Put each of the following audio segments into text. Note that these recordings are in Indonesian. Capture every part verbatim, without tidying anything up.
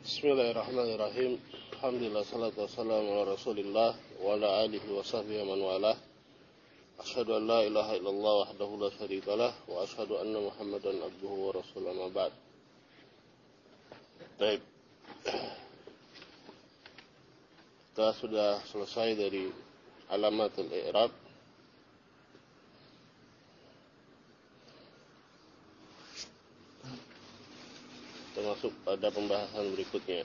Bismillahirrahmanirrahim. Alhamdulillah, salatu wassalamu ala rasulillah wa ala alihi wa sahbihi man walah. Asyhadu an la ilaha illallah wahdahu la syarikalah wa asyhadu anna Muhammadan abduhu wa rasuluhu, amma ba'd. Baik. Kita sudah selesai dari alamatul i'rab. Kita masuk pada pembahasan berikutnya.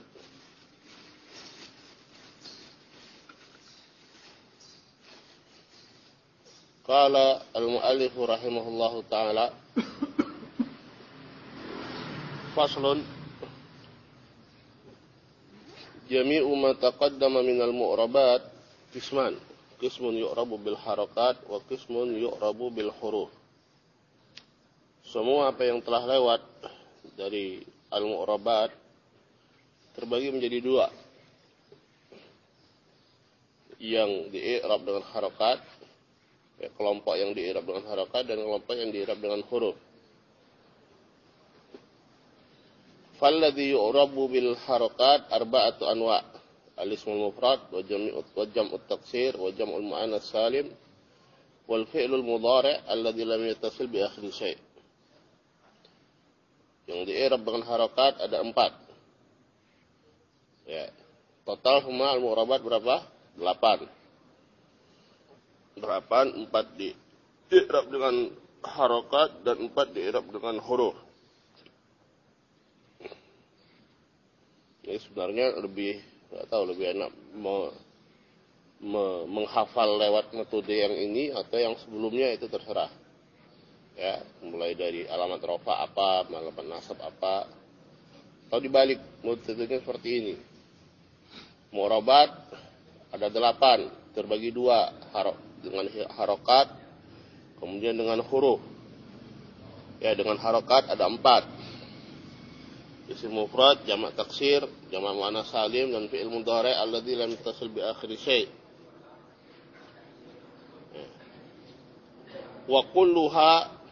Qala al-mu'allif rahimahullahu ta'ala, faslun, jami'u ma taqaddama minal mu'rabat qisman, qismun yu'rabu bil harakat wa qismun yu'rabu bil huruf. Semua apa yang telah lewat dari al-mu'rabat terbagi menjadi dua, yang di-i'rab dengan harakat, ya, kelompok yang di-i'rab dengan harakat dan kelompok yang di-i'rab dengan huruf. Falladhi yu'rabu bil harakat arba'atu anwa', al-ismul mufrad wa jami'ut wa jam'ut taksir wa jam'ul mu'annas salim wal fi'lul mudhari' alladhi lam yattasil bi akhir syai'. Yang di-i'rab dengan harakat ada empat. Ya, total semua al-mu'rabat berapa? Delapan. Delapan, empat di-i'rab dengan harakat dan empat di-i'rab dengan huruf. Ini sebenarnya lebih, nggak tahu lebih enak me, me, menghafal lewat metode yang ini atau yang sebelumnya, itu terserah. Ya, mulai dari alamat rofa apa, alamat nasab apa, atau dibalik metodenya seperti ini. Mu'rabat ada delapan, terbagi dua, harok, dengan harokat, kemudian dengan huruf. Ya, dengan harokat ada empat, isim mufrad, jamak taksir, jamak muannas salim, dan fi'il mudhari' alladzi lam yattasil bi akhir syai'. Ya. Wa kulluha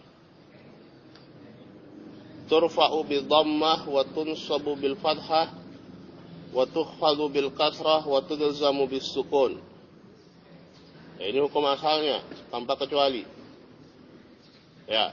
turfa'u bi dhammah wa tunsabu bil fathah wa tukhfadu bil kasrah wa tudzamu bis sukun. Ya, ini hukum asalnya tanpa kecuali. Ya.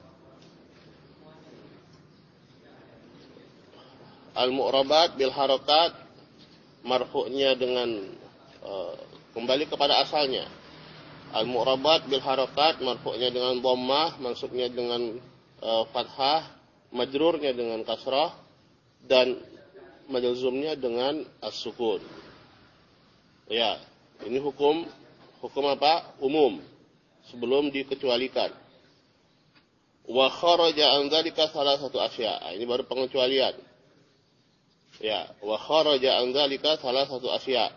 Al-mu'rabat bil harakat, marfu'nya dengan uh, kembali kepada asalnya. Al-mu'rabat bil harakat, marfu'nya dengan dhammah, maksudnya dengan uh, fathah, majrurnya dengan kasrah, dan majzumnya dengan as-sukun. Ya, ini hukum hukum apa? Umum, sebelum dikecualikan. Wa kharaja an dzalika salah satu asya. Ini baru pengecualian. Ya, wa kharaja an dzalika salah satu asya.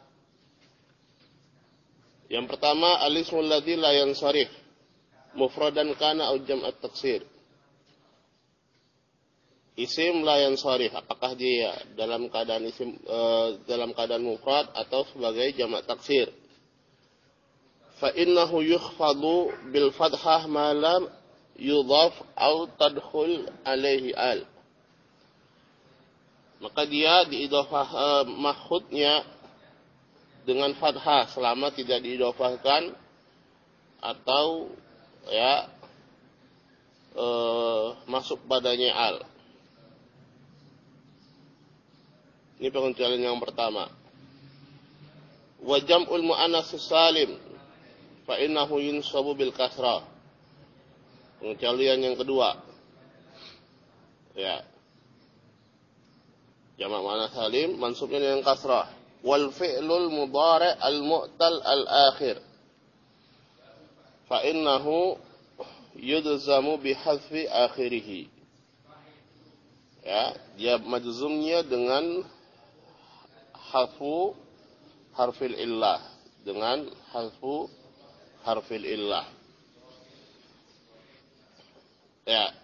Yang pertama, al-ismul ladzi la yansarif, mufradan kana aw jam'at taksir. Isim la yansarif, apakah dia dalam keadaan isim e, dalam keadaan mufrad atau sebagai jamak taksir. Fa innahu yukhfadu bil fathah ma lam yudhaf aw tadkhul alaihi al. Maka dia diidhafah e, mahfudnya dengan fathah selama tidak diidhafahkan atau ya e, masuk padanya al. Ini pengecualian yang pertama. Wa jam'ul mu'annas salim fa innahu yunsabu bil kasrah. Pengecualian yang kedua. Ya. Jamak mu'annas salim mansubnya dengan kasrah. Wal fi'lul mudhari' al mu'tal al akhir fa innahu yudzamu bi hadfi akhirih. Ya, dia majzumnya dengan harfu harfil illah, dengan harfu harfil illah. Ya.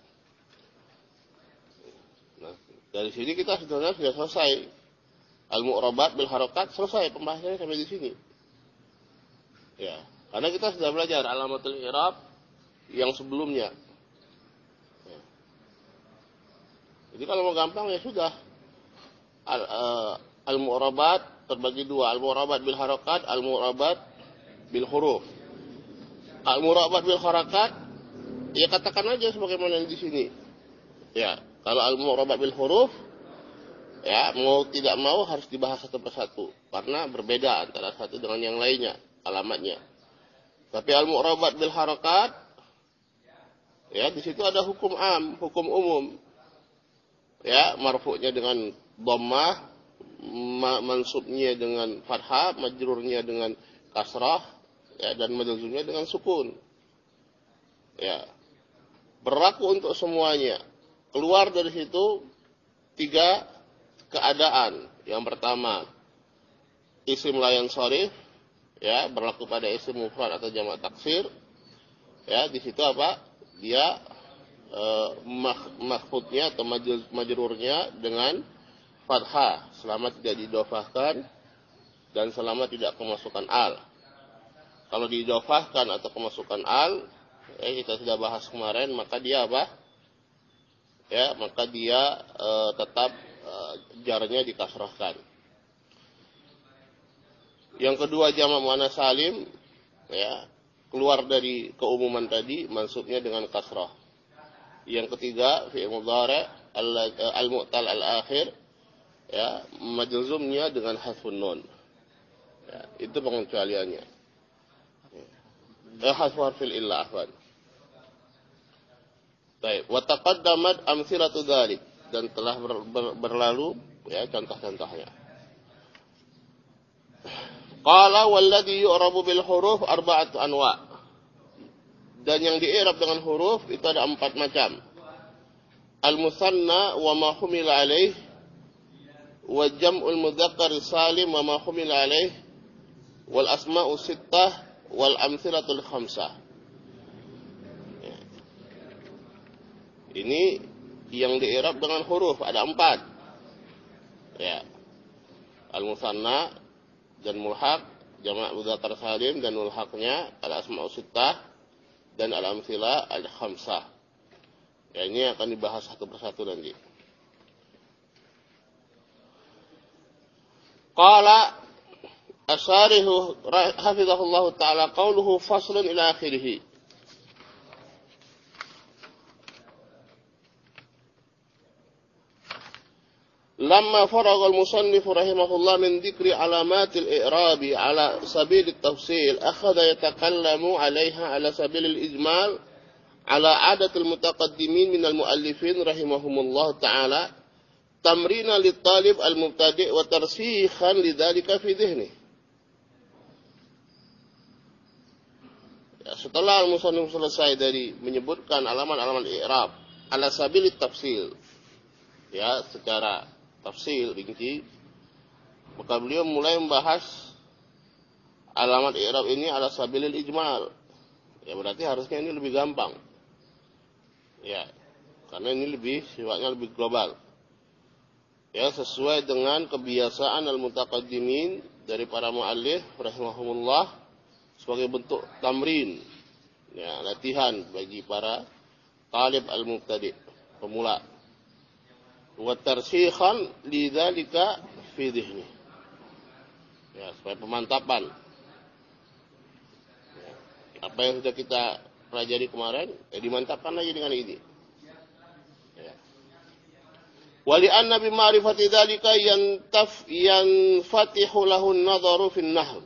Nah, dari sini kita sebenarnya sudah selesai. Al-mu'rabat bil harakat selesai pembahasannya sampai di sini. Ya, karena kita sudah belajar alamatul i'rab yang sebelumnya. Ya. Jadi kalau mau gampang ya sudah. al, uh, al-mu'rabat terbagi dua, al-mu'rabat bil harakat, al-mu'rabat bil huruf. Al-mu'rabat bil harakat, ya katakan aja sebagaimana di sini. Ya, kalau al-mu'rabat bil huruf, ya mau tidak mau harus dibahas satu persatu karena berbeda antara satu dengan yang lainnya alamatnya. Tapi al-mu'rabat bil harakat, ya di situ ada hukum am, hukum umum. Ya, marfu'nya dengan dhammah, mansubnya dengan fathah, majrurnya dengan kasrah, ya, dan majzumnya dengan sukun. Ya, berlaku untuk semuanya. Keluar dari situ tiga keadaan. Yang pertama, isim la yansharif, ya, berlaku pada isim mufrad atau jamak taksir. Ya, di situ apa? Dia eh, makhfudnya atau majrurnya dengan fathah selama tidak didofahkan dan selama tidak kemasukan al. Kalau didofahkan atau kemasukan al, eh, kita sudah bahas kemarin, maka dia apa? Ya, maka dia eh, tetap eh, jarnya dikasrahkan. Yang kedua jamak muannats salim, ya, keluar dari keumuman tadi, mansubnya dengan kasrah. Yang ketiga fi'il mudhari' al-mu'tal al-akhir, ya, majzumnya dengan hasfun nun. Ya, itu pengecualiannya. Ya, hasfu harfil illah afwan. Baik, wa taqaddamat amsilatu dzalik, dan telah ber, ber, berlalu ya contoh-contohnya. Qala walladhi yu'rabu bil huruf arba'atu anwa'. Dan yang di'irab dengan huruf itu ada empat macam. Al-musanna wa ma humila alaih, wa jam'ul mudzakkar salim wa ma humila alaih, wal asma'u sittah, wal amsilatul khamsah. Ya. Ini yang di'irab dengan huruf ada empat. Ya. Al-musanna dan mulhaq, jamak mudzakkar salim dan mulhaqnya, al-asma'u sittah dan al-amsilah al-khamsah. Ya, ini akan dibahas satu persatu nanti. Qala asyarihu hafizahullah ta'ala qawluhu faslun ila akhirih. Lamma faragha al-musannif rahimahullah min dzikri alamatil i'rabi ala sabil at-tafsil, akhadha yatakallamu 'alayha ala sabil al-ijmal ala 'adatil mutaqaddimin min al-muallifin rahimahumullah ta'ala, tamrina lit-talib al-mubtadi' wa tarsikhan lidzalika fi dhihni. Ya, setelah al-musannif selesai dari menyebutkan alamat-alamat i'rab ala sabil at-tafsil, ya, secara tafsil rinci, maka beliau mulai membahas alamat i'rab ini ala sabilil ijmal. Ya, berarti harusnya ini lebih gampang. Ya, karena ini lebih sifatnya lebih global. Ya, sesuai dengan kebiasaan al-mutaqaddimin dari para muallif rahimahumullah sebagai bentuk tamrin. Ya, latihan bagi para talib al-mubtadi', pemula. Wa tarsikhan lidzalika fi dhihni. Ya, supaya pemantapan. Ya, apa yang sudah kita pelajari kemarin, ya dimantapkan lagi dengan ini. Ya. Wa li anna bi ma'rifati dzalika yantaf yanfatihu lahu an-nadharu fi an-nahw.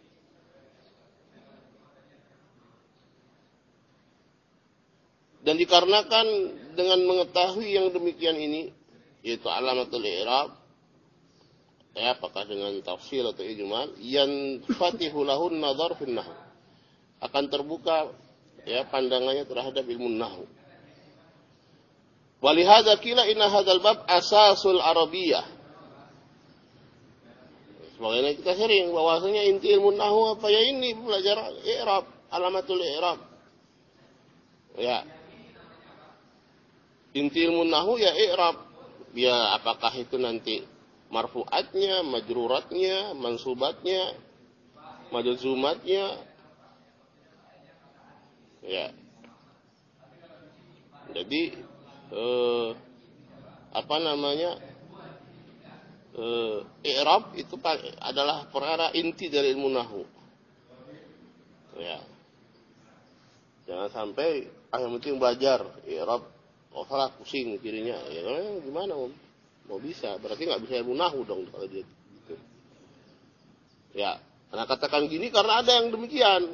Dan dikarenakan dengan mengetahui yang demikian ini, yaitu alamatul i'rab, ya, apakah dengan tafsil atau ijmal, yang fatihu lahun nadhar fin nahw, akan terbuka, ya, pandangannya terhadap ilmu nahwu. Walihada kila inna hadzal bab asasul arabiyyah. Sebagaimana kita sering bahwasanya inti ilmu nahwu apa, ya ini belajar i'rab, alamatul i'rab. Ya. Inti ilmu nahwu ya i'rab. Ya, apakah itu nanti marfu'atnya, majruratnya, mansubatnya, majzumatnya. Ya. Jadi eh, apa namanya? eh, i'rab itu adalah perkara inti dari ilmu nahwu. Ya. Jangan sampai ah yang penting belajar i'rab, oh salah pusing kirinya. Ya gimana om? Mau bisa, berarti nggak bisa ilmu nahwu dong kalau dia gitu. Ya, karena katakan gini karena ada yang demikian.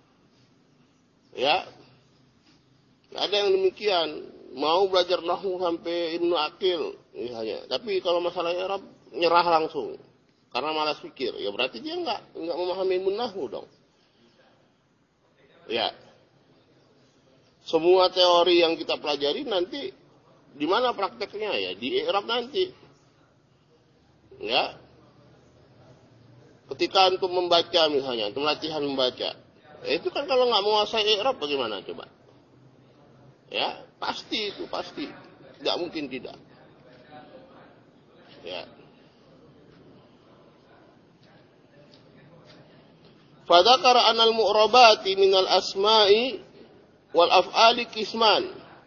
Ya, ada yang demikian. Mau belajar nahwu sampai Ibnu Aqil misalnya. Tapi kalau masalah i'rab nyerah langsung. Karena malas pikir. Ya berarti dia enggak enggak memahami ilmu nahwu dong. Ya. Semua teori yang kita pelajari nanti di mana prakteknya ya di i'rab nanti. Ya. Ketika untuk membaca misalnya, untuk latihan membaca. Ya, itu kan kalau nggak menguasai i'rab bagaimana coba? Ya, pasti itu pasti. Tidak mungkin tidak. Ya. Fadzakara anal mu'rabati minal asma'i wal af'ali kisman.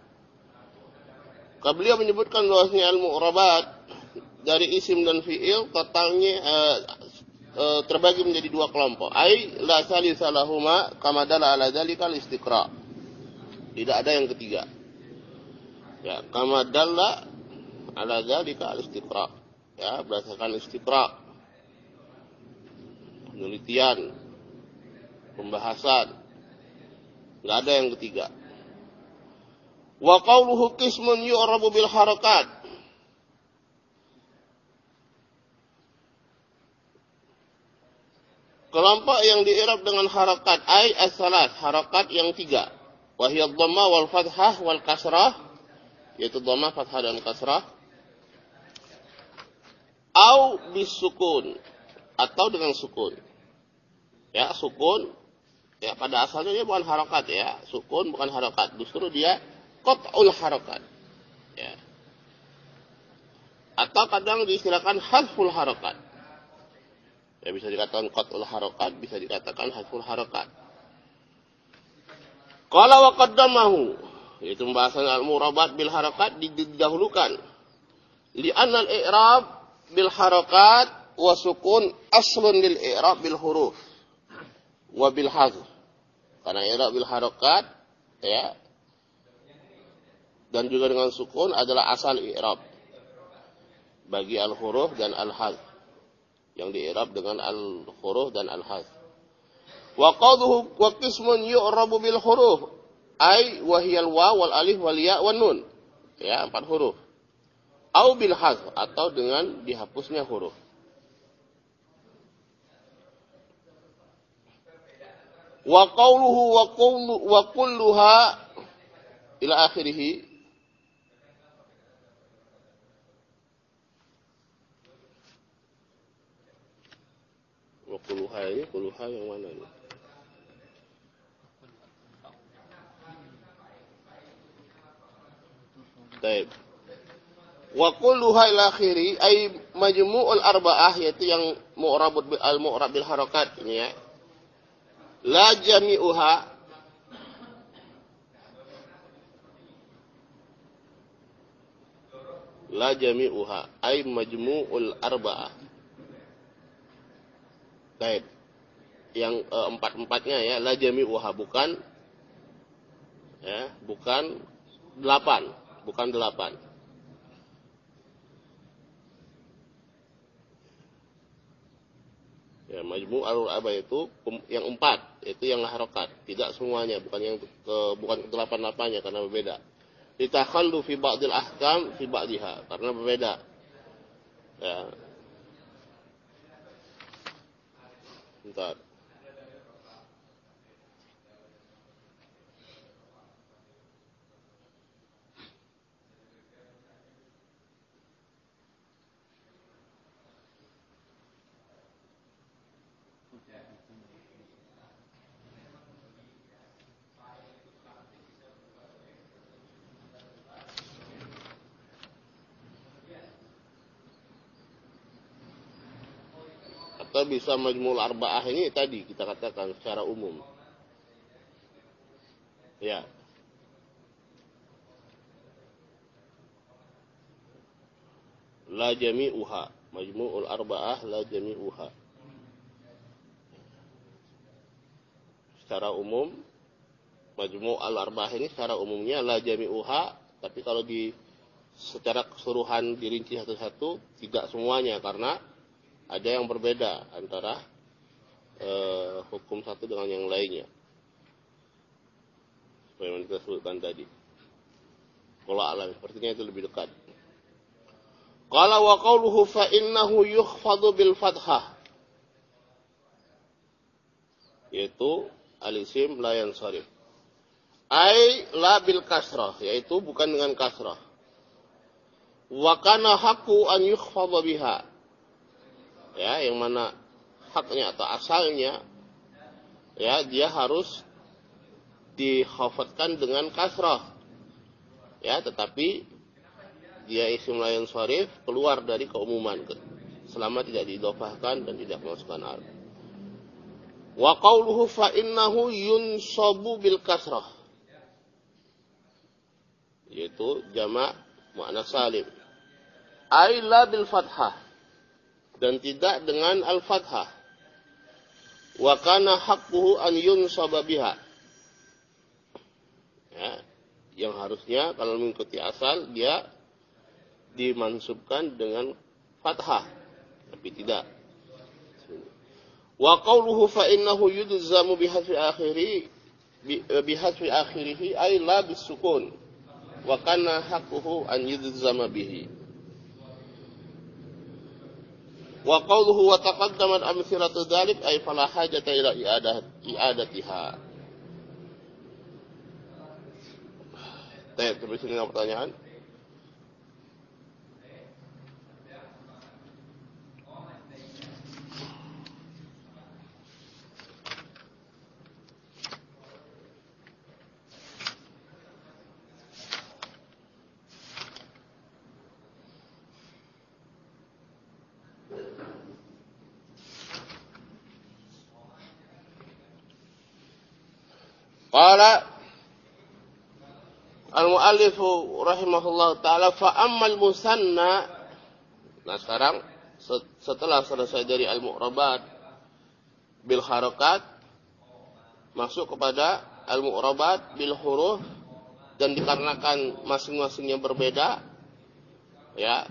Beliau menyebutkan bahwasanya al mu'rabat dari isim dan fi'il totalnya eh, eh, terbagi menjadi dua kelompok. Ai la salisalahuma kama dalla ala dzalikal istiqra. Tidak ada yang ketiga. Ya, kama dalla ala dzalikal istiqra. Ya, berdasarkan istiqra. Penelitian, pembahasan. Enggak ada yang ketiga. Wa qawluhu qismun yu'rabu bil harakat. Kelompok yang di'irab dengan harakat ay as-salas, harakat yang tiga. Wa hiya dhamma wal fathah wal kasrah, yaitu dhamma, fathah dan kasrah. Au bisukun, atau dengan sukun. Ya, sukun ya pada asalnya dia bukan harakat ya, sukun bukan harakat, justru dia qat'ul harakat. Ya. Atau kadang diistilahkan hadful harakat. Ya, bisa dikatakan qat'ul harakat, bisa dikatakan hadful harakat. Qala wa qaddamahu, yaitu pembahasan al-mu'rabat bil harakat didahulukan. Li'anna al-i'rab bil harakat wa sukun aslun lil i'rab bil huruf wa bil hazf. Karena i'rab bil harakat ya dan juga dengan sukun adalah asal i'rab bagi al-huruf dan al-hazf, yang di-i'rab dengan al-huruf dan al-hazf. Wa qawluhu wa qismun yu'rabu bil huruf ay wa hiyal waw wal alif wal ya wan nun. Ya, empat huruf. Au bil hazf, atau dengan dihapusnya huruf. Wa qawluhu wa qawlu wa kulluha ila akhirih. Wa kulluha ini kulluha yang mana ini? Baik. Wa kulluha ila akhiri ay majmu'ul arba'ah, yaitu yang mu'rabut bil al-mu'rab bil harakat ini ya. La jami'uha, la jami'uha ay majmu'ul arba'ah. Baik. Yang e, empat-empatnya ya, la jami'uha, bukan ya, bukan delapan, bukan delapan. Ya, majmu' al-arba'ah itu yang empat, itu yang harokat, tidak semuanya, bukan yang ke, bukan ke delapan-delapannya karena berbeda. Litakhallu fi ba'dil ahkam fi ba'diha, karena berbeda. Ya. Bentar. Atau bisa majmul arba'ah ini tadi kita katakan secara umum. Ya. La jami'uha, Majmu'ul arba'ah la jami'uha. Secara umum majmu' al-arba'ah ini secara umumnya la jami'uha, tapi kalau di secara keseluruhan dirinci satu-satu tidak semuanya, karena ada yang berbeda antara eh, hukum satu dengan yang lainnya. Seperti yang kita sebutkan tadi. Kalau alam sepertinya itu lebih dekat. Qala wa qawluhu fa innahu yukhfadu bil fathah, yaitu al-isim la yansarif. Ai la bil kasrah, yaitu bukan dengan kasrah. Wa kana haqqu an yukhfadha biha. Ya, yang mana haknya atau asalnya ya dia harus dikhafatkan dengan kasrah. Ya, tetapi dia isim la yansarif keluar dari keumuman selama tidak diidhofahkan dan tidak memasukkan al. Wa qawluhu fa innahu yunsabu bil kasrah, yaitu jamak muannas salim. Ai la bil fathah, dan tidak dengan al fathah. Wa kana haqquhu an yunsaba biha. Ya, yang harusnya kalau mengikuti asal dia dimansubkan dengan fathah, tapi tidak. Wa qawluhu fa innahu yudzamu bihadfi akhiri bihadfi akhirih ay la bisukun wa kana haqquhu an yudzama bihi. Wa qawluhu wa taqaddamat amthilatu dzalik ay fala hajata ila i'adatiha. Baik, terus ini pertanyaan. Qala al-mu'allif rahimahullah ta'ala fa ammal musanna. Nah sekarang setelah selesai dari al-mu'rabat bil harakat, masuk kepada al-mu'rabat bil huruf, dan dikarenakan masing-masingnya berbeda ya,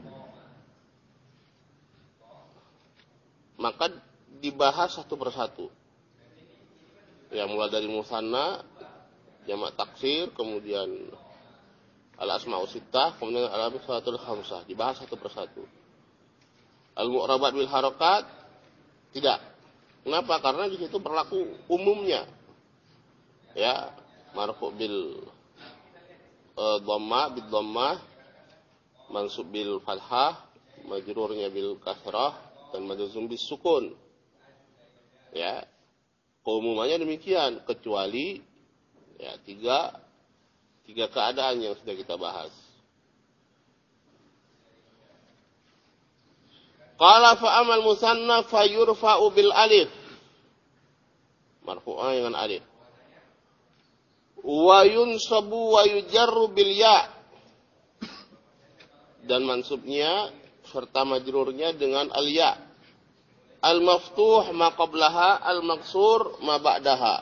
maka dibahas satu persatu. Ya, mulai dari musanna, jamak taksir, kemudian al-asma'u sittah, kemudian al-asmaul khamsah, dibahas satu persatu. Al-mu'rabat bil harakat tidak. Kenapa? Karena di situ berlaku umumnya. Ya, marfu bil uh, dhamma bid dhammah, mansub bil fathah, majrurnya bil kasrah, dan majzum bis sukun. Ya, keumumannya demikian, kecuali ya tiga tiga keadaan yang sudah kita bahas. Qala fa amal musanna fa yurfa'u bil alif, marfu'an dengan alif. Wa yunsabu wa yujarru bil ya, dan mansubnya serta majrurnya dengan al ya. Al-maftuh ma qablaha, al-maksur ma ba'daha.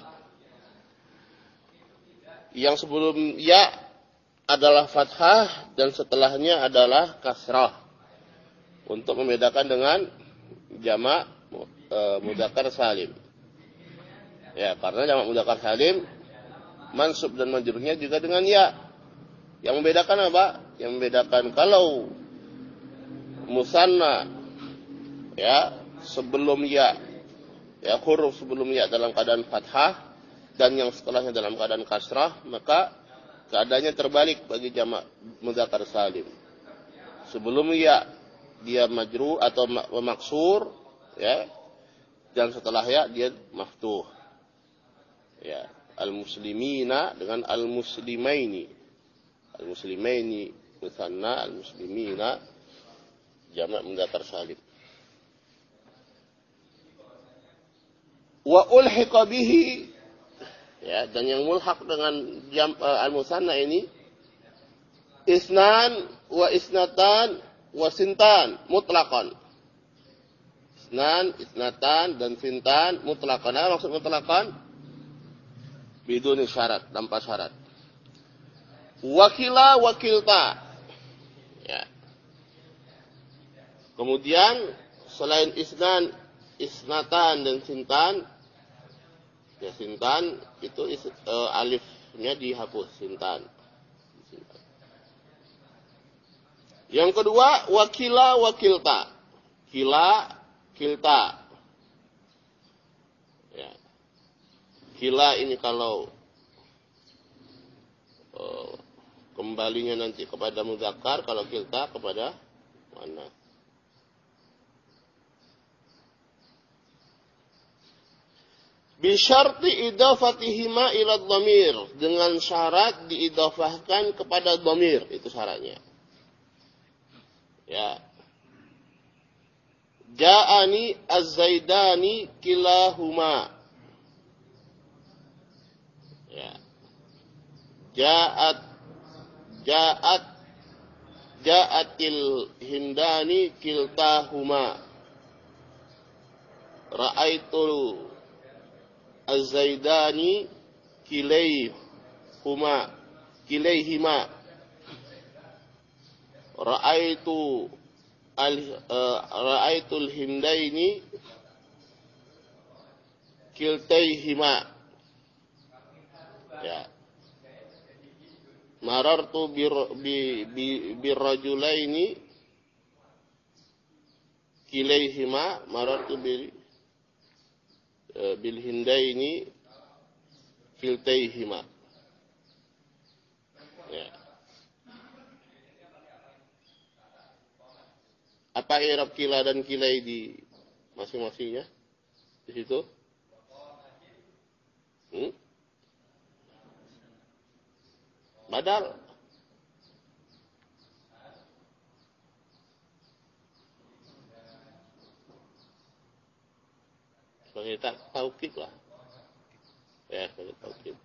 Yang sebelum ya adalah fathah dan setelahnya adalah kasrah, untuk membedakan dengan jamak e, mudzakkar salim. Ya, karena jamak mudzakkar salim mansub dan majrurnya juga dengan ya. Yang membedakan apa? Yang membedakan kalau musanna ya sebelum ya, ya huruf sebelum ya dalam keadaan fathah dan yang setelahnya dalam keadaan kasrah, maka keadaannya terbalik bagi jamak mudzakkar salim. Sebelum ya dia majrur atau maksur, ya, dan setelah ya dia maftuh. Ya, al-muslimina dengan al-muslimaini. Al-muslimaini musanna, al-muslimina jamak mudzakkar salim. Wa ulhiqa bihi, ya, dan yang mulhaq dengan jam, uh, al-musanna ini isnan wa isnatan wa sintan mutlaqan. Isnan, isnatan dan sintan mutlaqan. Apa maksud mutlaqan? Biduni syarat, tanpa syarat. Wakila wakilta. Ya. Kemudian selain isnan, isnatan dan sintan, ya sintan itu is, uh, alifnya dihapus, sintan. sintan. Yang kedua wakila wakilta. Kila kilta. Ya. Kila ini kalau uh, kembalinya nanti kepada muzakkar, kalau kilta kepada muannas. Bisyarti idafatihima ila dhamir, dengan syarat diidafahkan kepada dhamir, itu syaratnya. Ya. Ja'ani az-zaidani kilahuma. Ya. Ja'at Ja'at Ja'atil hindani kiltahuma. Ra'aitul az-zaidani kilayhuma kilayhima. Ra'aitu al uh, ra'aitul hindaini kiltayhima. Ya. Marartu bir bi bi birrajulaini kilayhima. Marartu bil uh, bil hindaini kiltayhima. Ya. Apa i'rab kila dan kilai di masing-masingnya? Di situ? Hmm? Badal. Sebagai taukid lah. Ya, sebagai taukid.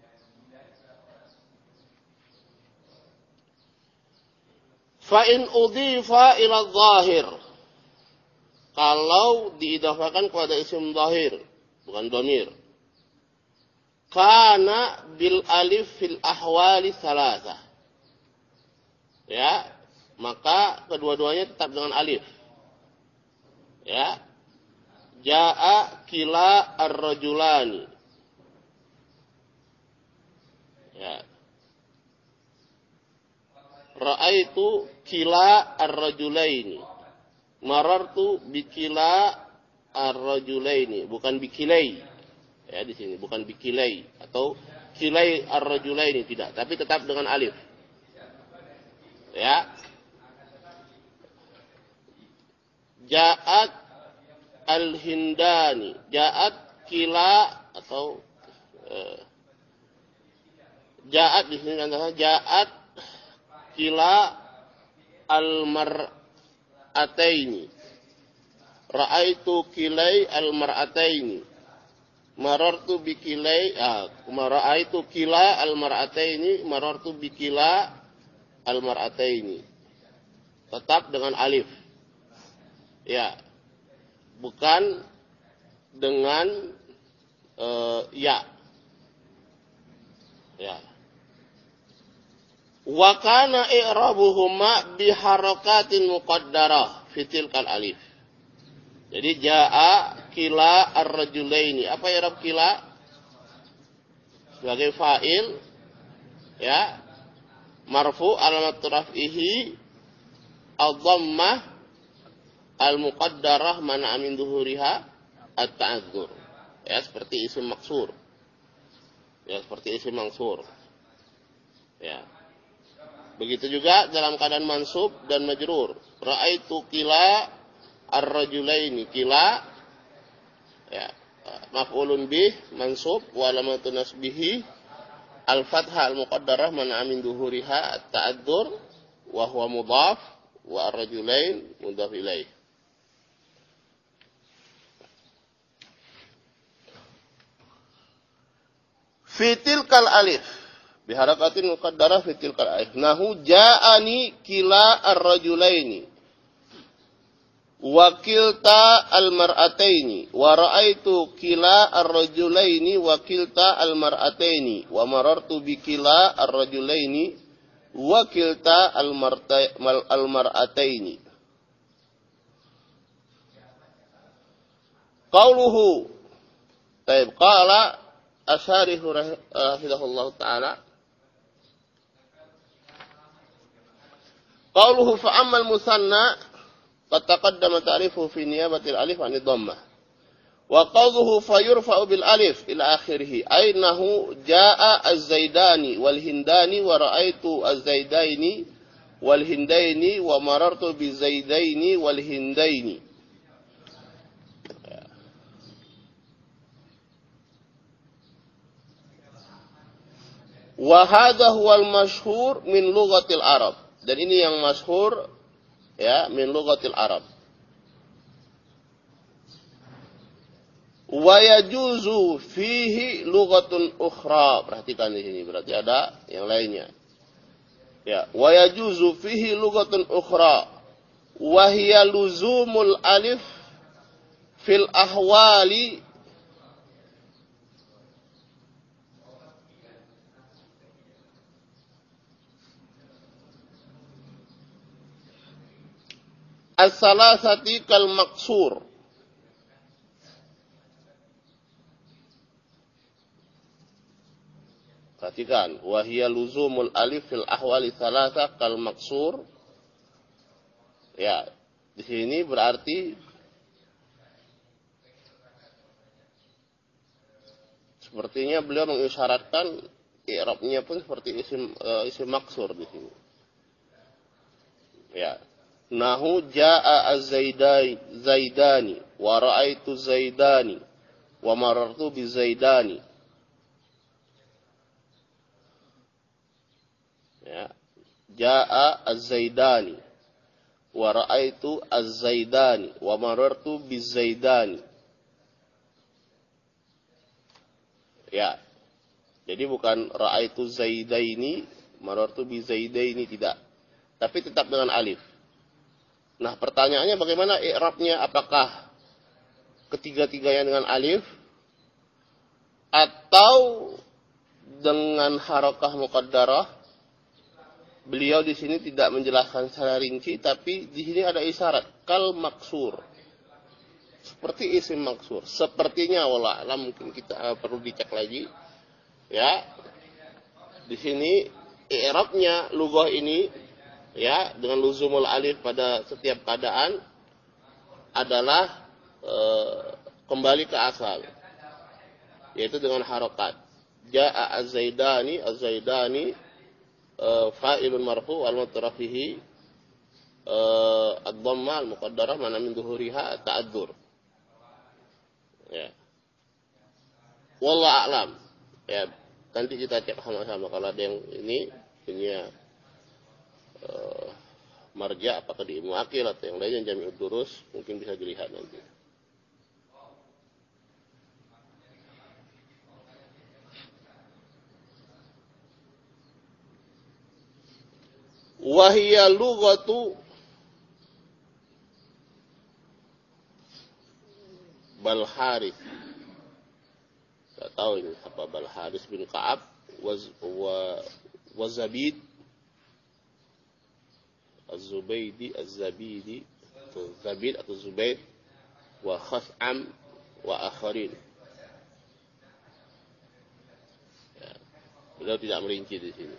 Fa'in udhifa ila zahir. Kalau diidhafakan kepada isim zahir, bukan dhamir. Kana bil alif fil ahwali salasah. Ya, maka kedua-duanya tetap dengan alif. Ya. Ja'a kila ar-rajulani. Ya. Ra'aitu kila ar-rajulaini. Marartu bikila ar-rajulaini, bukan bikilai. Ya, di sini bukan bikilai atau kilai ar-rajulaini, tidak, tapi tetap dengan alif. Ya. Ja'at al-hindani, ja'at kila atau eh, ja'at di sini kan ja'at kila al-mar'ataini. Ra'aitu kilai al-mar'ataini. Marartu bikilai, ah, ra'aitu kila al-mar'ataini, marartu bikila al-mar'ataini. Tetap dengan alif. Ya. Bukan dengan uh, ya. Ya. Wa kana i'rabuhuma biharakatin muqaddarah fi tilkal alif. Jadi jaa kila ar-rajulaini. Apa i'rab kila? Sebagai fa'il, ya. Marfu alamat raf'ihi ad-dhammah al-muqaddarah mana min dhuhuriha at-ta'adzur. Ya, seperti isim maksur. Ya, seperti isim maksur. Ya. Begitu juga dalam keadaan mansub dan majrur. Ra'aitu kila ar-rajulaini. Kila, ya, maf'ulun bih mansub wa alamatun nasbihi al-fathah al-muqaddarah mana min dhuhuriha at-ta'adzur wa huwa mudhaf wa ar-rajulain mudhaf ilaih. Fitil kal alif biharakatin muqaddarah fitil kal alif. Nahu ja'ani kila ar-rajulaini. Wakilta al-mar'ataini wa ra'aitu kila ar-rajulaini wakilta al-mar'ataini wa marartu bi kila ar-rajulaini wakilta al-mar'ataini. Qauluhu taib qala asyarihu rahimahullah ta'ala qauluhu fa'ammal musanna qad taqaddama ta'rifuhu fi niyabatil alif 'ani dhammah wa qawluhu fayurfa'u bil alif ila akhirih ainahu jaa az-zaidani wal hindani wa ra'aitu az-zaidaini wal hindaini wa marartu bi zaidaini wal hindaini. Wa hadha huwal masyhur min lughatil arab, dan ini yang masyhur ya min lughatil arab. Wa yajuzu fihi lughatun ukhra, perhatikan di sini berarti ada yang lainnya. Ya, wa yajuzu fihi lughatun ukhra wa hiya luzumul alif fil ahwali as-salasati kal maksur. Perhatikan, wa hiya luzumul alif fil ahwali salasa kal maksur. Ya, di sini berarti sepertinya beliau mengisyaratkan i'rabnya pun seperti isim uh, isim maksur di sini. Ya. Nahu jaa az-zaidani wa ra'aitu zaidani wa marartu bi zaidani. Ya, jaa az-zaidani wa ra'aitu az-zaidani wa marartu bi zaidani. Ya. Jadi bukan ra'aitu zaidaini, marartu bi zaidaini, tidak. Tapi tetap dengan alif. Nah, pertanyaannya bagaimana i'rabnya? Apakah ketiga-tiganya dengan alif atau dengan harakah muqaddarah? Beliau di sini tidak menjelaskan secara rinci, tapi di sini ada isyarat kal maksur. Seperti isim maksur. Sepertinya wallah alam, mungkin kita uh, perlu dicek lagi. Ya. Di sini i'rabnya lughah ini ya dengan luzumul alif pada setiap keadaan adalah e, kembali ke asal, yaitu dengan harokat. Jaa az-zaidani az-zaidani e, fa'ilun marfu wal mutrafihi e, ad-dhamma al-muqaddarah mana min dhuhuriha ta'adzur. Ya. Wallahu a'lam. Ya, nanti kita cek sama-sama kalau ada yang ini ini ya Uh, marja apakah di ilmu akil atau yang lain yang jami'ud durus, mungkin bisa dilihat nanti. Wahia lughatu Balharis. Saya tahu ini apa Balharis bin Ka'ab waz wa wazabid Az-Zubaydi, Az-Zabidi, atau Zabid atau Zubaid, wa Khas'am, wa akharin. Ya, beliau tidak merinci di sini.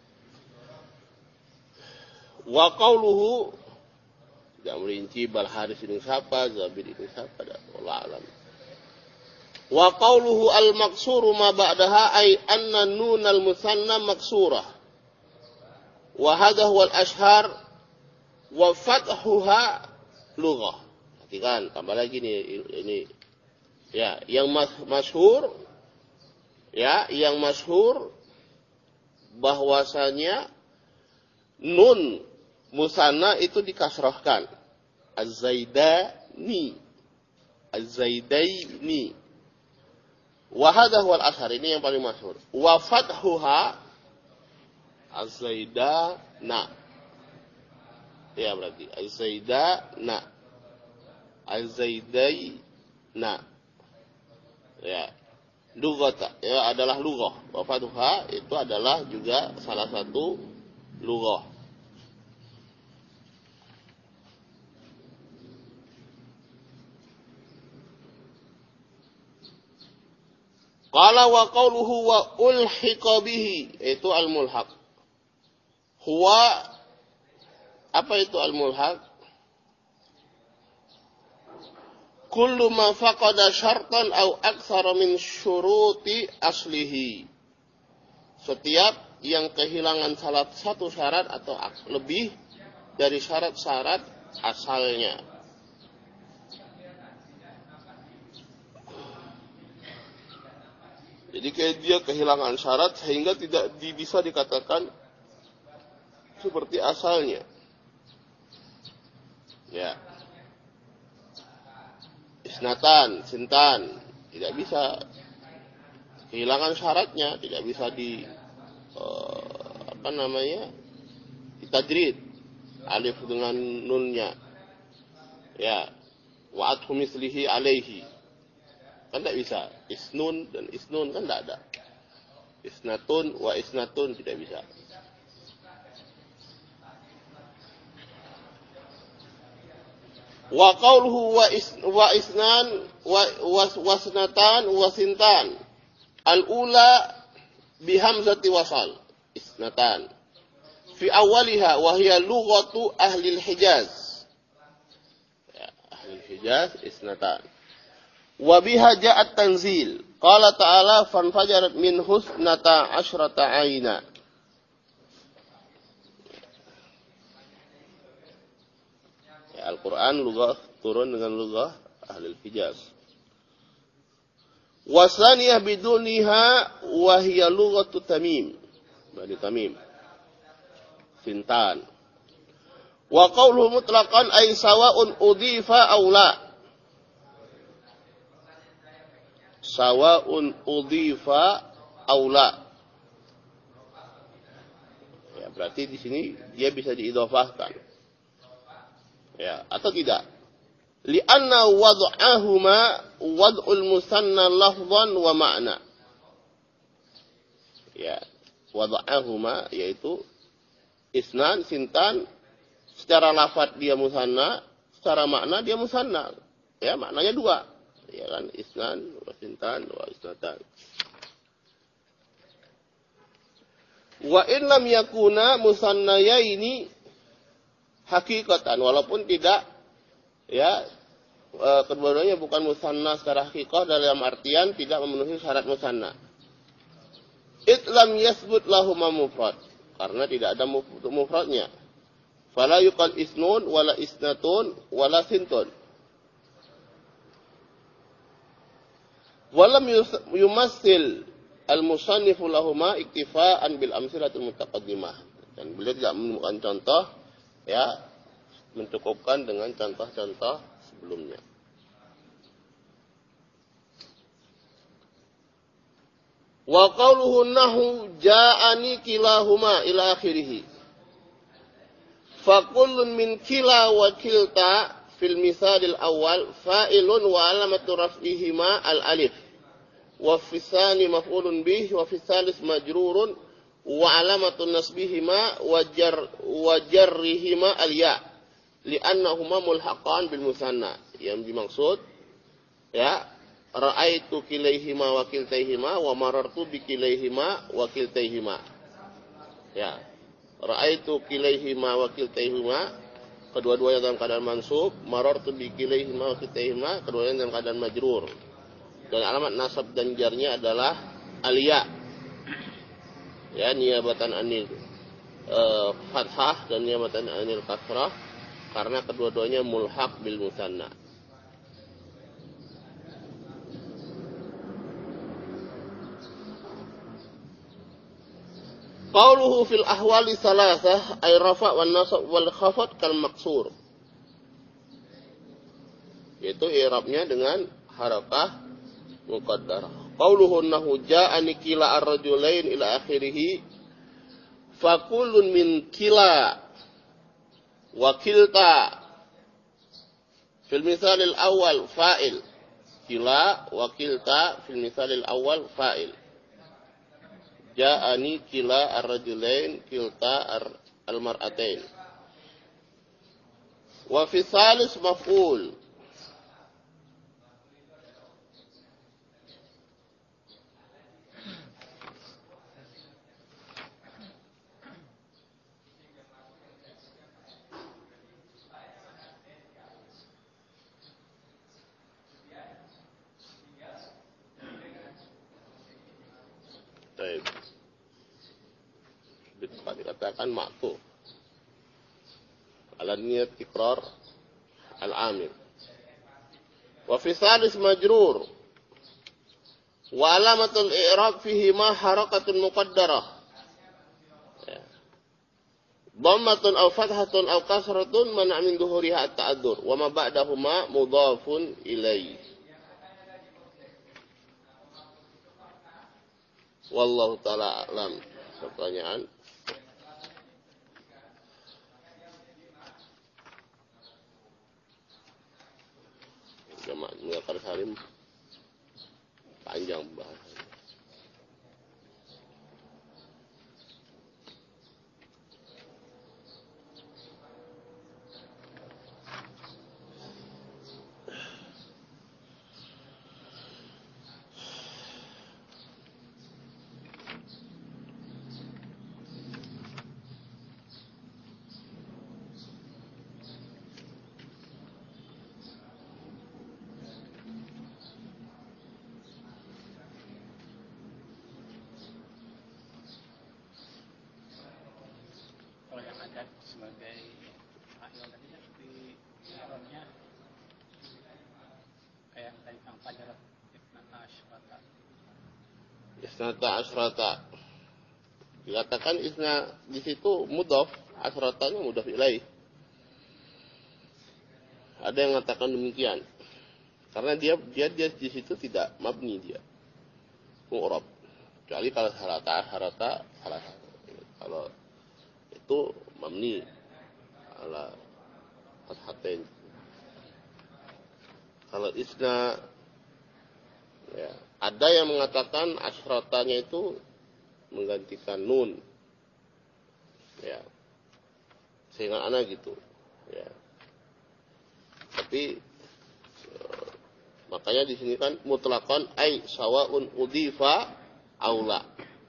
Wa qauluhu, tidak merinci Balharis ini siapa, Zabid ini siapa, wallahu a'lam. Wa qauluhu al-maksuru ma ba'daha ay anna nun al-musanna maksurah. Wa hadha huwa al-ashhar wa fathuha lughah. Perhatikan, tambah lagi nih ini. Ya, yang mas, masyhur ya, yang masyhur bahwasanya nun musanna itu dikasrahkan. Az-zaidani, az-zaidaini. Wa hadha huwal ashhar, ini yang paling masyhur. Wa fathuha az-zaidana. Ya berarti az-zaidana. Az-Zaidaina. Ya. Lughata ya adalah lughah. Wa fathuha itu adalah juga salah satu lughah. Qala wa qawluhu wa ulhiqa bihi itu al-mulhaq. Huwa apa itu al-mulhaq? Kullu ma faqada syartan aw aktsara min syuruti aslihi. Setiap yang kehilangan salah satu syarat atau lebih dari syarat-syarat asalnya. Jadi kayak dia kehilangan syarat sehingga tidak bisa dikatakan seperti asalnya. Ya. Isnatan, sintan, tidak bisa. Kehilangan syaratnya, tidak bisa di uh, apa namanya? Ditadrid. Alif dengan nunnya. Ya. Wa athu mislihi alaihi. Kan tidak bisa. Isnun dan isnun kan tidak ada. Isnatun wa isnatun tidak bisa. Wa qawluhu wa, is, wa isnan wa was, wasnatan wa sintan. Al-ula bihamzati wasal. Isnatan. Fi awaliha wa hiya lughatu ahli al-Hijaz. Ya, ahli al-Hijaz isnatan. Wa biha ja'at tanzil. Qala ta'ala fanfajarat min husnata asyrata aina. Ya, Al-Quran lughah turun dengan lughah ahli Hijaz. Wasaniyah biduniha wa hiya lughatu Tamim. Bani Tamim. Sintan. Wa qawluhu mutlaqan ay sawa'un udhifa aw la. Sawa'un udhifa aw la. Ya, berarti di sini dia bisa diidhafahkan. Ya, atau tidak? Li'anna wad'ahuma wad'ul musanna lafdhan wa ma'na. Ya, wad'ahuma yaitu isnan, sintan, secara lafaz dia musanna, secara makna dia musanna. Ya, maknanya dua. Ya kan, isnan wa sintan wa isnatan. Wa in lam yakuna musannayaini hakikatan, walaupun tidak ya e, kedua-duanya bukan musanna secara hakikah dalam artian tidak memenuhi syarat musanna. It lam yasbut lahuma mufrad, karena tidak ada mufradnya. Fala yuqal isnun wala isnatun wala sintun. Walam yumassil al-musannifu lahuma iktifaan bil amsilatul mutaqaddimah. Dan beliau tidak menemukan contoh ya, mencukupkan dengan contoh-contoh sebelumnya. Wa qawluhu nahu ja'ani kilahuma ila akhirih. Fa kullun min kila wa kilta fil misalil awal fa'ilun wa alamatu raf'ihima al-alif. Wa fi tsani maf'ulun bih wa fi tsalis majrurun wa alamatun nasbihima wa jar wa jarrihima al-ya li'annahuma mulhaqan bil musanna. Yang dimaksud ya, ra'aitu kilaihima wa kiltaihima wa marartu bi kilaihima wa kiltaihima. Ya, ra'aitu kilaihima wa kiltaihima, kedua-duanya dalam keadaan mansub, marartu bi kilaihima wa kiltaihima, kedua-duanya dalam keadaan majrur. Dan alamat nasab dan jarnya adalah al-ya. Ya, niyabatan anil e, fathah dan niyabatan anil kasrah, karena kedua-duanya mulhaq bil musanna. Qauluhu fil ahwali salasah ay rafa' wan nasab wal khafad kal maqsur. Yaitu i'rabnya dengan harakah muqaddarah. Qauluhu nahu ja'ani kila ar-rajulain ila akhirih. Fa kullun min kila wa kilta Fil misalil awal fa'il. Kila wa kilta fil misalil awal fa'il. Ja'ani kila ar-rajulain kilta al-mar'atain. Wa fi salis maf'ul. Baik. Dikatakan ma'tuf. Ala niyat ikrar al-amil. Wa fi salis majrur. Wa alamatul i'rab fihi ma harakatun muqaddarah. Dhammatun aw fathatun aw kasratun mana' min dhuhuriha at-ta'addur wa ma ba'dahuma mudhafun ilaih. Wallahu ta'ala a'lam. Pertanyaan. Jamaah Muzakkar Salim panjang bahasa. Sebagai ahli tadi di Arabnya kayak tadi Kang Fajar Ibnata Ashrata. Isnata asyrata. Dikatakan isna di situ mudhaf, asratanya mudhaf ilaih. Ada yang mengatakan demikian. Karena dia dia dia di situ tidak mabni dia. Mu'rab. Kecuali kalau harata harata salah satu. Kalau itu mabni ala fathatain. Kalau isna ya, ada yang mengatakan asratanya itu menggantikan nun. Ya. Sehingga ana gitu, ya. Tapi eh, makanya di sini kan mutlaqan ai sawaun udifa aula.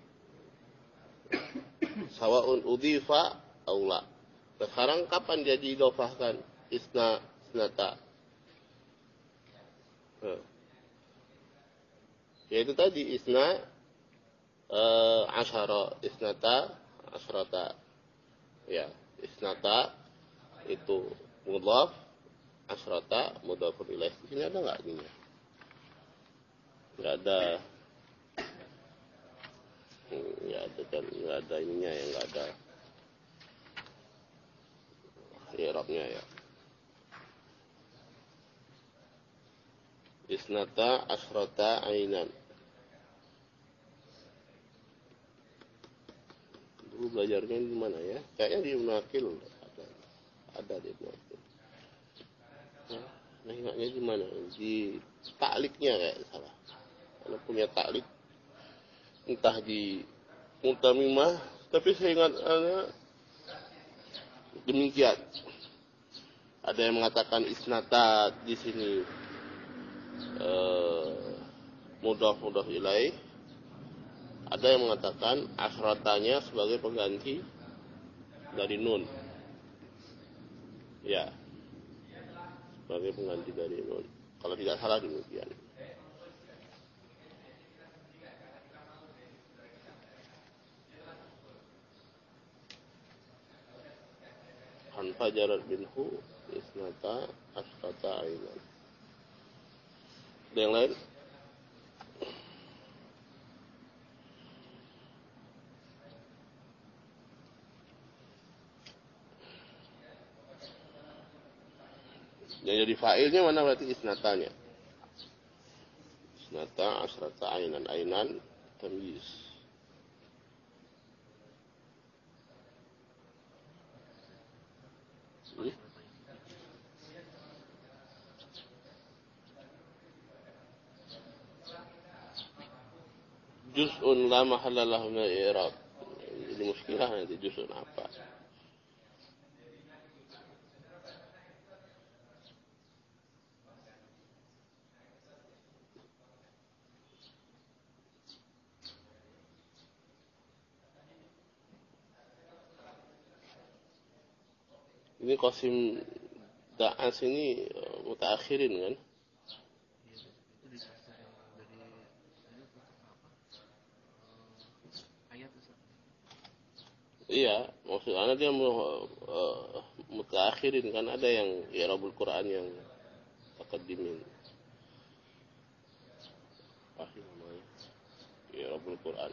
Sawaun udifa aula. Sekarang kapan dia diidhofahkan? Isna, isnata. Hmm. Yaitu tadi isna uh, asyara, isnata asyrata. Ya, isnata itu mudhaf, asyrata mudhafun ilaih. Di sini ada enggak ini? Enggak ada. Enggak ada dan enggak ada ininya ya, enggak ada i'rabnya ya. Isnata asyrata ainan. Dulu belajarnya di mana ya? Kayaknya di Ibnu Aqil ada. Ada di Ibnu Aqil. Nah, ingatnya di mana? Di takliknya kayak salah. Kalau punya taklik entah di Mutamimah, tapi saya ingat ada demikian. Ada yang mengatakan isnata di sini eh, mudhaf mudhaf ilaih. Ada yang mengatakan asratanya sebagai pengganti dari nun. Ya. Sebagai pengganti dari nun. Kalau tidak salah demikian. Anfajarat binhu isnata asrata ainan. Ada yang lain? Yang jadi fa'ilnya mana berarti isnatanya? Isnata asrata ainan. Ainan tamyiz. juz'un la mahalla lahu min al-i'rab. Jadi muskilah nanti juz'un apa. Ini Qasim Da'as ini uh, mutaakhirin kan? Iya, maksudnya dia mau uh, mutaakhirin kan, ada yang i'rabul Quran yang taqaddimin. Apa sih namanya? I'rabul Quran.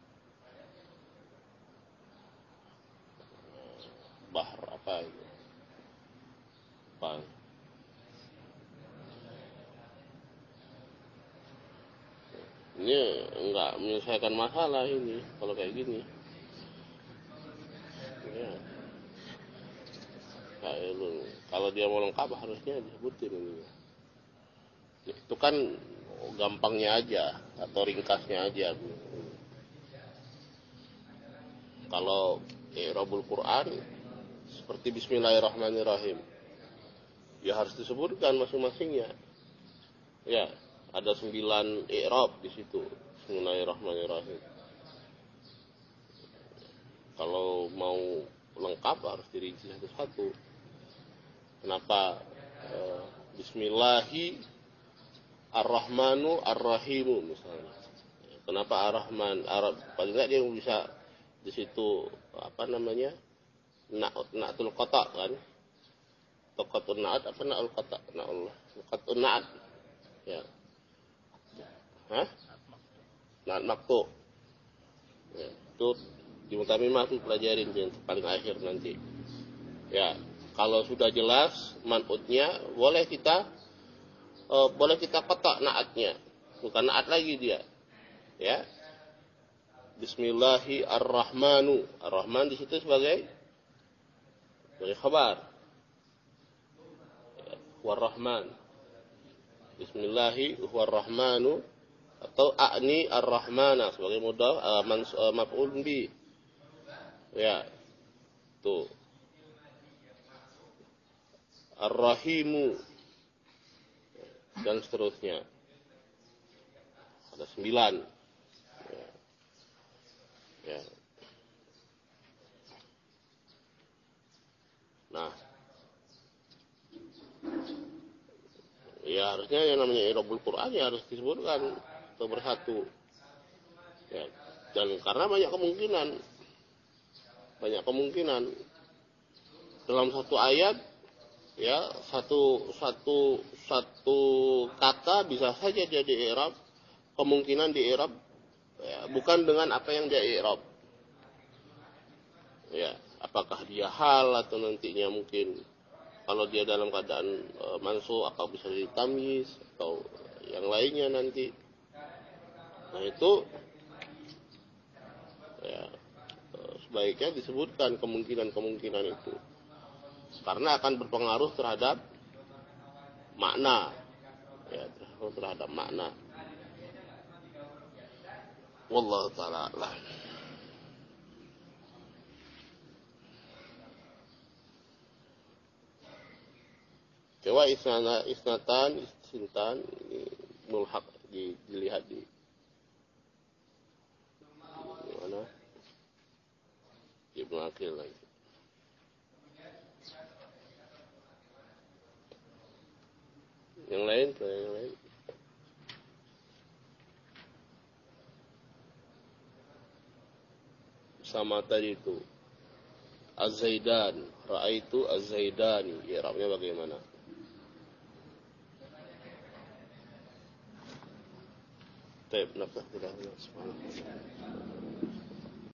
Bahr apa itu? Apa? Ini enggak menyelesaikan masalah ini kalau kayak gini. Ya. Kalau dia mau lengkap harusnya disebutin ini. Itu kan gampangnya aja atau ringkasnya aja. Kalau i'rabul Quran seperti Bismillahirrahmanirrahim, ya harus disebutkan masing-masingnya. Ya, ada sembilan i'rab di situ. Bismillahirrahmanirrahim. Kalau mau lengkap harus dirinci satu-satu. Kenapa eh, Bismillahi Ar-Rahmanu Ar-Rahimu misalnya. Kenapa Ar-Rahman? Ar- paling enggak dia bisa di situ apa namanya? Na'tul qata kan? Taqatul na'at apa na'ul qata? Na'ul qatun na'at. Ya. Hah? Na'at maktu. Ya, itu di Mutamimah itu pelajarin yang paling akhir nanti. Ya, kalau sudah jelas man'utnya boleh kita uh, boleh kita kotak naatnya, bukan naat lagi dia. Ya. Bismillahi ar-Rahmanu. Ar-Rahman di situ sebagai sebagai khabar. Ya, war-Rahman. Bismillahi war-Rahmanu atau a'ni ar-Rahmana sebagai mudhaf uh, uh, maf'ul bi. Ya. Tuh. Ar-Rahimu dan seterusnya. Ada sembilan. Ya. Ya. Nah, ya harusnya yang namanya i'rabul Quran ya harus disebutkan satu persatu. Ya. Dan karena banyak kemungkinan, banyak kemungkinan dalam satu ayat, ya satu satu satu kata bisa saja jadi i'rab, kemungkinan di i'rab ya, bukan dengan apa yang dia i'rab. Ya, apakah dia hal atau nantinya mungkin kalau dia dalam keadaan e, mansuh atau bisa ditamyiz atau yang lainnya nanti. Nah itu ya e, sebaiknya disebutkan kemungkinan-kemungkinan itu karena akan berpengaruh terhadap makna, ya terhadap makna. Wallahu ta'ala a'lam. Kewa isnana isnatan istintan ini mulhaq di, dilihat di, di mana Ibnu Aqil lagi. Yang lain, yang lain. Sama tadi itu Az-Zaidan, ra'aitu Az-Zaidani, i'rabnya bagaimana? Baik, nakah tidak subhanallah.